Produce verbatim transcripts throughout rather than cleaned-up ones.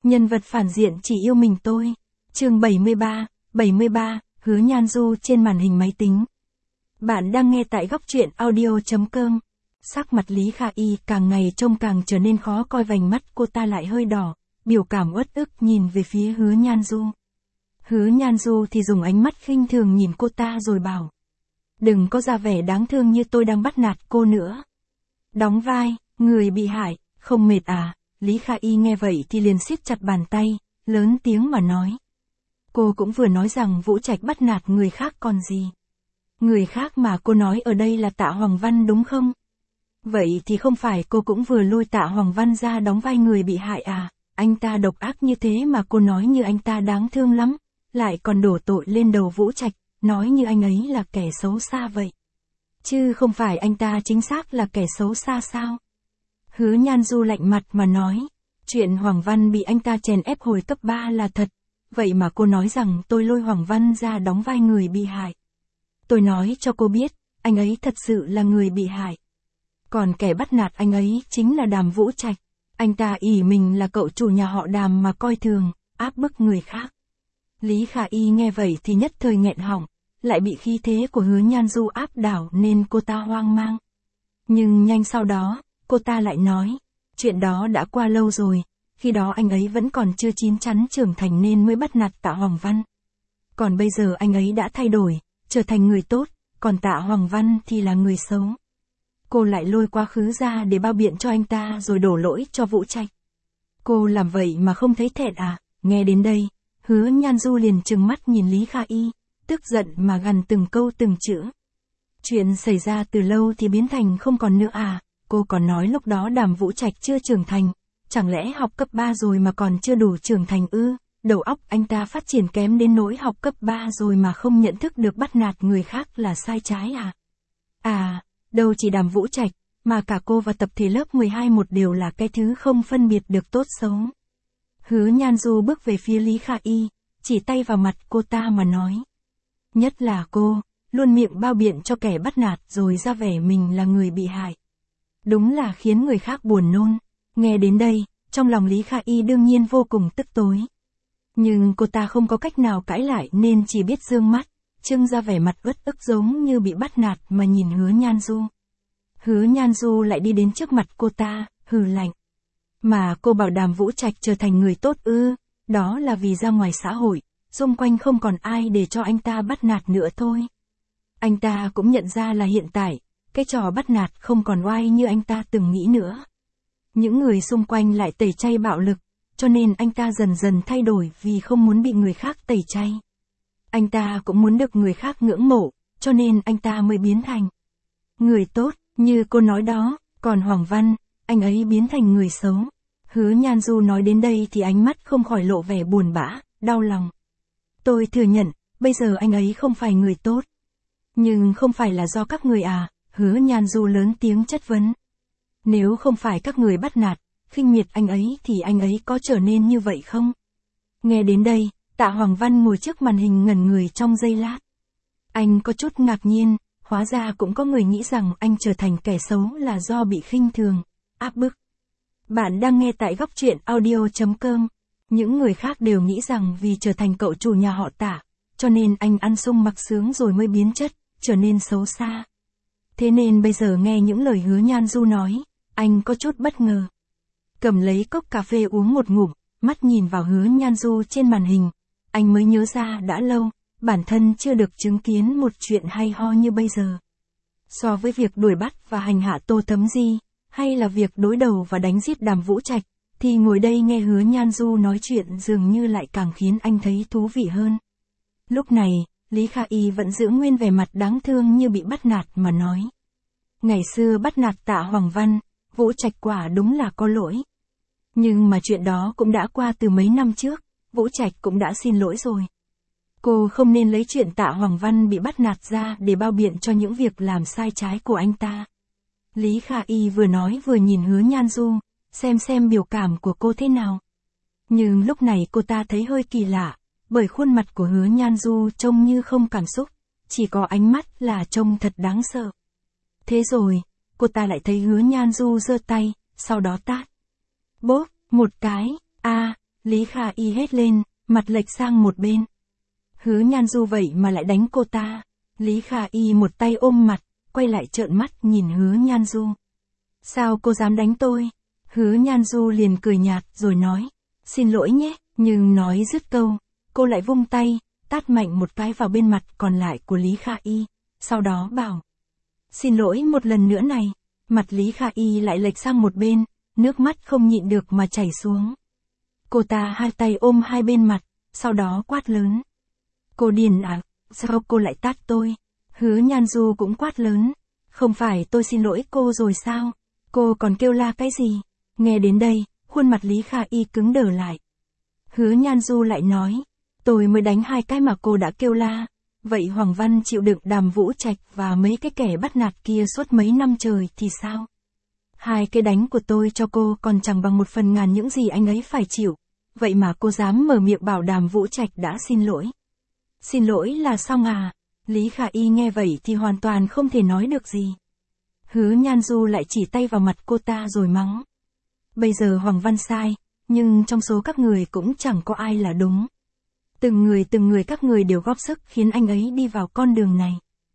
Nhân vật phản diện chỉ yêu mình tôi. Chương bảy mươi ba, bảy mươi ba, Hứa Nhan Du trên màn hình máy tính. Bạn đang nghe tại góc truyện audio chấm com. Sắc mặt Lý Kha Y càng ngày trông càng trở nên khó coi, vành mắt cô ta lại hơi đỏ, biểu cảm uất ức nhìn về phía Hứa Nhan Du. Hứa Nhan Du thì dùng ánh mắt khinh thường nhìn cô ta rồi bảo. Đừng có ra vẻ đáng thương như tôi đang bắt nạt cô nữa. Đóng vai, người bị hại, không mệt à? Lý Kha Y nghe vậy thì liền siết chặt bàn tay, lớn tiếng mà nói. Cô cũng vừa nói rằng Vũ Trạch bắt nạt người khác còn gì. Người khác mà cô nói ở đây là Tạ Hoàng Văn đúng không? Vậy thì không phải cô cũng vừa lôi Tạ Hoàng Văn ra đóng vai người bị hại à? Anh ta độc ác như thế mà cô nói như anh ta đáng thương lắm, lại còn đổ tội lên đầu Vũ Trạch, nói như anh ấy là kẻ xấu xa vậy. Chứ không phải anh ta chính xác là kẻ xấu xa sao? Hứa Nhan Du lạnh mặt mà nói, chuyện Hoàng Văn bị anh ta chèn ép hồi cấp ba là thật, vậy mà cô nói rằng tôi lôi Hoàng Văn ra đóng vai người bị hại. Tôi nói cho cô biết, anh ấy thật sự là người bị hại. Còn kẻ bắt nạt anh ấy chính là Đàm Vũ Trạch, anh ta ỷ mình là cậu chủ nhà họ Đàm mà coi thường, áp bức người khác. Lý Kha Y nghe vậy thì nhất thời nghẹn họng, lại bị khí thế của Hứa Nhan Du áp đảo nên cô ta hoang mang. Nhưng nhanh sau đó, cô ta lại nói, chuyện đó đã qua lâu rồi, khi đó anh ấy vẫn còn chưa chín chắn trưởng thành nên mới bắt nạt Tạ Hoàng Văn. Còn bây giờ anh ấy đã thay đổi, trở thành người tốt, còn Tạ Hoàng Văn thì là người xấu. Cô lại lôi quá khứ ra để bao biện cho anh ta rồi đổ lỗi cho Vũ Trạch. Cô làm vậy mà không thấy thẹn à? Nghe đến đây, Hứa Nhan Du liền trừng mắt nhìn Lý Kha Y, tức giận mà gằn từng câu từng chữ. Chuyện xảy ra từ lâu thì biến thành không còn nữa à? Cô còn nói lúc đó Đàm Vũ Trạch chưa trưởng thành, chẳng lẽ học cấp ba rồi mà còn chưa đủ trưởng thành ư? Đầu óc anh ta phát triển kém đến nỗi học cấp ba rồi mà không nhận thức được bắt nạt người khác là sai trái à? À, đâu chỉ Đàm Vũ Trạch, mà cả cô và tập thể lớp mười hai một đều là cái thứ không phân biệt được tốt xấu. Hứa Nhan Du bước về phía Lý Kha Y, chỉ tay vào mặt cô ta mà nói. Nhất là cô, luôn miệng bao biện cho kẻ bắt nạt rồi ra vẻ mình là người bị hại. Đúng là khiến người khác buồn nôn. Nghe đến đây, trong lòng Lý Kha Y đương nhiên vô cùng tức tối. Nhưng cô ta không có cách nào cãi lại nên chỉ biết dương mắt, trưng ra vẻ mặt uất ức giống như bị bắt nạt mà nhìn Hứa Nhan Du. Hứa Nhan Du lại đi đến trước mặt cô ta, hừ lạnh. Mà cô bảo Đàm Vũ Trạch trở thành người tốt ư? Đó là vì ra ngoài xã hội, xung quanh không còn ai để cho anh ta bắt nạt nữa thôi. Anh ta cũng nhận ra là hiện tại, cái trò bắt nạt không còn oai như anh ta từng nghĩ nữa. Những người xung quanh lại tẩy chay bạo lực, cho nên anh ta dần dần thay đổi vì không muốn bị người khác tẩy chay. Anh ta cũng muốn được người khác ngưỡng mộ, cho nên anh ta mới biến thành người tốt, như cô nói đó, còn Hoàng Văn, anh ấy biến thành người xấu. Hứa Nhan Du nói đến đây thì ánh mắt không khỏi lộ vẻ buồn bã, đau lòng. Tôi thừa nhận, bây giờ anh ấy không phải người tốt. Nhưng không phải là do các người à? Hứa Nhan Du lớn tiếng chất vấn. Nếu không phải các người bắt nạt, khinh miệt anh ấy thì anh ấy có trở nên như vậy không? Nghe đến đây, Tạ Hoàng Văn ngồi trước màn hình ngẩn người trong giây lát. Anh có chút ngạc nhiên, hóa ra cũng có người nghĩ rằng anh trở thành kẻ xấu là do bị khinh thường, áp bức. Bạn đang nghe tại góc truyện audio chấm com. Những người khác đều nghĩ rằng vì trở thành cậu chủ nhà họ Tạ, cho nên anh ăn sung mặc sướng rồi mới biến chất, trở nên xấu xa. Thế nên bây giờ nghe những lời Hứa Nhan Du nói, anh có chút bất ngờ. Cầm lấy cốc cà phê uống một ngụm, mắt nhìn vào Hứa Nhan Du trên màn hình, anh mới nhớ ra đã lâu, bản thân chưa được chứng kiến một chuyện hay ho như bây giờ. So với việc đuổi bắt và hành hạ Tô Thấm Di, hay là việc đối đầu và đánh giết Đàm Vũ Trạch, thì ngồi đây nghe Hứa Nhan Du nói chuyện dường như lại càng khiến anh thấy thú vị hơn. Lúc này, Lý Kha Y vẫn giữ nguyên vẻ mặt đáng thương như bị bắt nạt mà nói. Ngày xưa bắt nạt Tạ Hoàng Văn, Vũ Trạch quả đúng là có lỗi. Nhưng mà chuyện đó cũng đã qua từ mấy năm trước, Vũ Trạch cũng đã xin lỗi rồi. Cô không nên lấy chuyện Tạ Hoàng Văn bị bắt nạt ra để bao biện cho những việc làm sai trái của anh ta. Lý Kha Y vừa nói vừa nhìn Hứa Nhan Du, xem xem biểu cảm của cô thế nào. Nhưng lúc này cô ta thấy hơi kỳ lạ, bởi khuôn mặt của Hứa Nhan Du trông như không cảm xúc, chỉ có ánh mắt là trông thật đáng sợ. Thế rồi, cô ta lại thấy Hứa Nhan Du giơ tay, sau đó tát. Bốp, một cái, a, Lý Kha Y hét lên, mặt lệch sang một bên. Hứa Nhan Du vậy mà lại đánh cô ta. Lý Kha Y một tay ôm mặt, quay lại trợn mắt nhìn Hứa Nhan Du. Sao cô dám đánh tôi? Hứa Nhan Du liền cười nhạt rồi nói, xin lỗi nhé, nhưng nói dứt câu, cô lại vung tay, tát mạnh một cái vào bên mặt còn lại của Lý Kha Y, sau đó bảo, xin lỗi một lần nữa này. Mặt Lý Kha Y lại lệch sang một bên, nước mắt không nhịn được mà chảy xuống. Cô ta hai tay ôm hai bên mặt, sau đó quát lớn. Cô điên à, sao cô lại tát tôi? Hứa Nhan Du cũng quát lớn, không phải tôi xin lỗi cô rồi sao? Cô còn kêu la cái gì? Nghe đến đây, khuôn mặt Lý Kha Y cứng đờ lại. Hứa Nhan Du lại nói, tôi mới đánh hai cái mà cô đã kêu la. Vậy Hoàng Văn chịu đựng Đàm Vũ Trạch và mấy cái kẻ bắt nạt kia suốt mấy năm trời thì sao? Hai cái đánh của tôi cho cô còn chẳng bằng một phần ngàn những gì anh ấy phải chịu. Vậy mà cô dám mở miệng bảo Đàm Vũ Trạch đã xin lỗi. Xin lỗi là xong à? Lý Kha Y nghe vậy thì hoàn toàn không thể nói được gì. Hứa Nhan Du lại chỉ tay vào mặt cô ta rồi mắng. Bây giờ Hoàng Văn sai, nhưng trong số các người cũng chẳng có ai là đúng. Từng người từng người các người đều góp sức khiến anh ấy đi vào con đường này.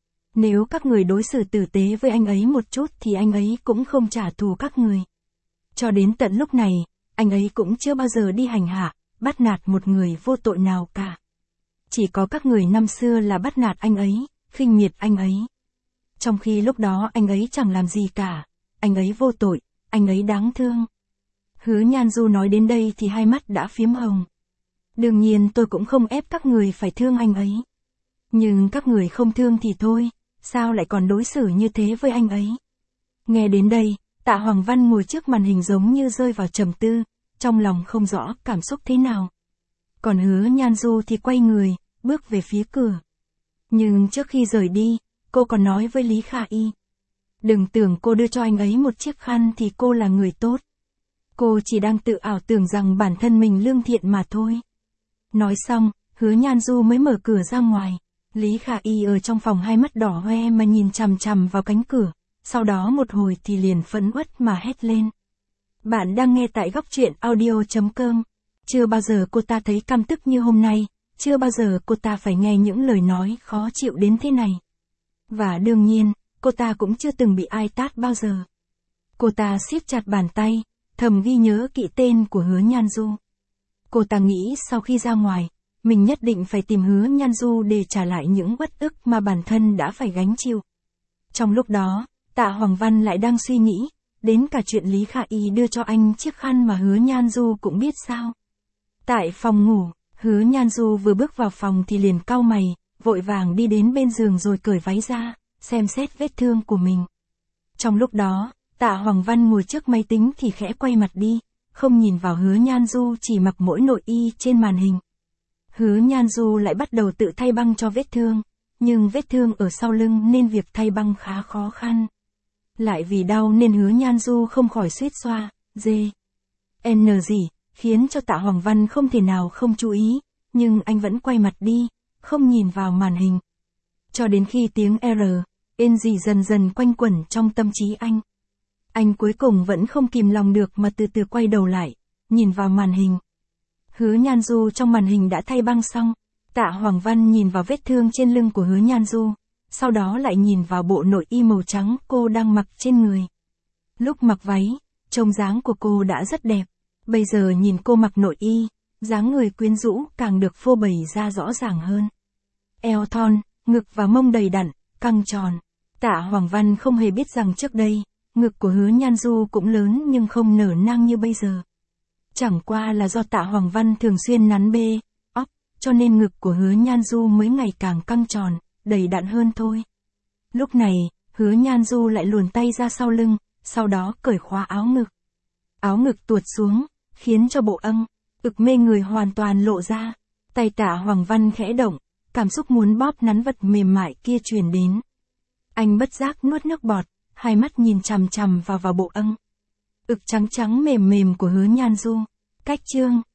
Nếu các người đối xử tử tế với anh ấy một chút thì anh ấy cũng không trả thù các người. Cho đến tận lúc này, anh ấy cũng chưa bao giờ đi hành hạ, bắt nạt một người vô tội nào cả. Chỉ có các người năm xưa là bắt nạt anh ấy, khinh miệt anh ấy. Trong khi lúc đó anh ấy chẳng làm gì cả, anh ấy vô tội, anh ấy đáng thương. Hứa Nhan Du nói đến đây thì hai mắt đã phiếm hồng. Đương nhiên tôi cũng không ép các người phải thương anh ấy. Nhưng các người không thương thì thôi, sao lại còn đối xử như thế với anh ấy? Nghe đến đây, Tạ Hoàng Văn ngồi trước màn hình giống như rơi vào trầm tư, trong lòng không rõ cảm xúc thế nào. Còn Hứa Nhan Du thì quay người, bước về phía cửa. Nhưng trước khi rời đi, cô còn nói với Lý Kha Y. Đừng tưởng cô đưa cho anh ấy một chiếc khăn thì cô là người tốt. Cô chỉ đang tự ảo tưởng rằng bản thân mình lương thiện mà thôi. Nói xong, Hứa Nhan Du mới mở cửa ra ngoài. Lý Kha Y ở trong phòng hai mắt đỏ hoe mà nhìn chằm chằm vào cánh cửa. Sau đó một hồi thì liền phẫn uất mà hét lên. Bạn đang nghe tại góc truyện audio chấm com. Chưa bao giờ cô ta thấy căm tức như hôm nay. Chưa bao giờ cô ta phải nghe những lời nói khó chịu đến thế này. Và đương nhiên, cô ta cũng chưa từng bị ai tát bao giờ. Cô ta siết chặt bàn tay, thầm ghi nhớ kỹ tên của Hứa Nhan Du. Cô ta nghĩ sau khi ra ngoài, mình nhất định phải tìm Hứa Nhan Du để trả lại những uất ức mà bản thân đã phải gánh chịu. Trong lúc đó, Tạ Hoàng Văn lại đang suy nghĩ, đến cả chuyện Lý Kha Y đưa cho anh chiếc khăn mà Hứa Nhan Du cũng biết sao. Tại phòng ngủ, Hứa Nhan Du vừa bước vào phòng thì liền cau mày, vội vàng đi đến bên giường rồi cởi váy ra, xem xét vết thương của mình. Trong lúc đó, Tạ Hoàng Văn ngồi trước máy tính thì khẽ quay mặt đi, không nhìn vào Hứa Nhan Du chỉ mặc mỗi nội y trên màn hình. Hứa Nhan Du lại bắt đầu tự thay băng cho vết thương, nhưng vết thương ở sau lưng nên việc thay băng khá khó khăn. Lại vì đau nên Hứa Nhan Du không khỏi suýt xoa, dê, n gì, khiến cho Tạ Hoàng Văn không thể nào không chú ý, nhưng anh vẫn quay mặt đi, không nhìn vào màn hình. Cho đến khi tiếng R, N gì dần dần quanh quẩn trong tâm trí anh. Anh cuối cùng vẫn không kìm lòng được mà từ từ quay đầu lại, nhìn vào màn hình. Hứa Nhan Du trong màn hình đã thay băng xong. Tạ Hoàng Văn nhìn vào vết thương trên lưng của Hứa Nhan Du, sau đó lại nhìn vào bộ nội y màu trắng cô đang mặc trên người. Lúc mặc váy, trông dáng của cô đã rất đẹp. Bây giờ nhìn cô mặc nội y, dáng người quyến rũ càng được phô bày ra rõ ràng hơn. Eo thon, ngực và mông đầy đặn, căng tròn. Tạ Hoàng Văn không hề biết rằng trước đây, ngực của Hứa Nhan Du cũng lớn nhưng không nở nang như bây giờ. Chẳng qua là do Tạ Hoàng Văn thường xuyên nắn bê, óc, cho nên ngực của Hứa Nhan Du mới ngày càng căng tròn, đầy đặn hơn thôi. Lúc này, Hứa Nhan Du lại luồn tay ra sau lưng, sau đó cởi khóa áo ngực. Áo ngực tuột xuống, khiến cho bộ âng, ực mê người hoàn toàn lộ ra. Tay Tạ Hoàng Văn khẽ động, cảm xúc muốn bóp nắn vật mềm mại kia truyền đến. Anh bất giác nuốt nước bọt, hai mắt nhìn chằm chằm vào vào bộ âng, ực trắng trắng mềm mềm của Hứa Nhan Du. Cách chương